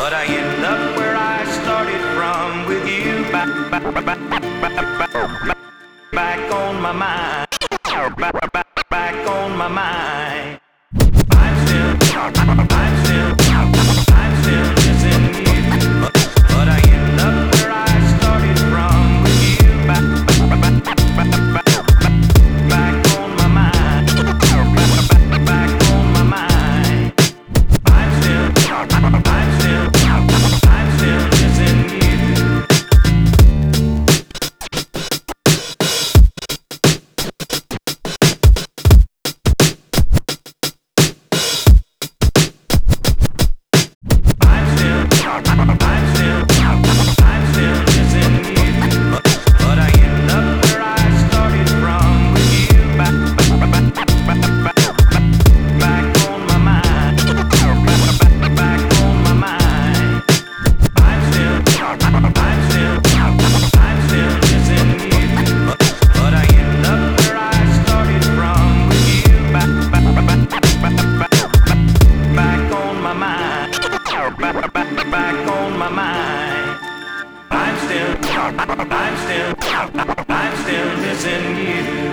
but I end up where I started from with you back on my mind, back on my mind. I'm still missing you, but I end up where I started from with you back on my mind, back on my mind. I'm still missing you. I'm still missing you.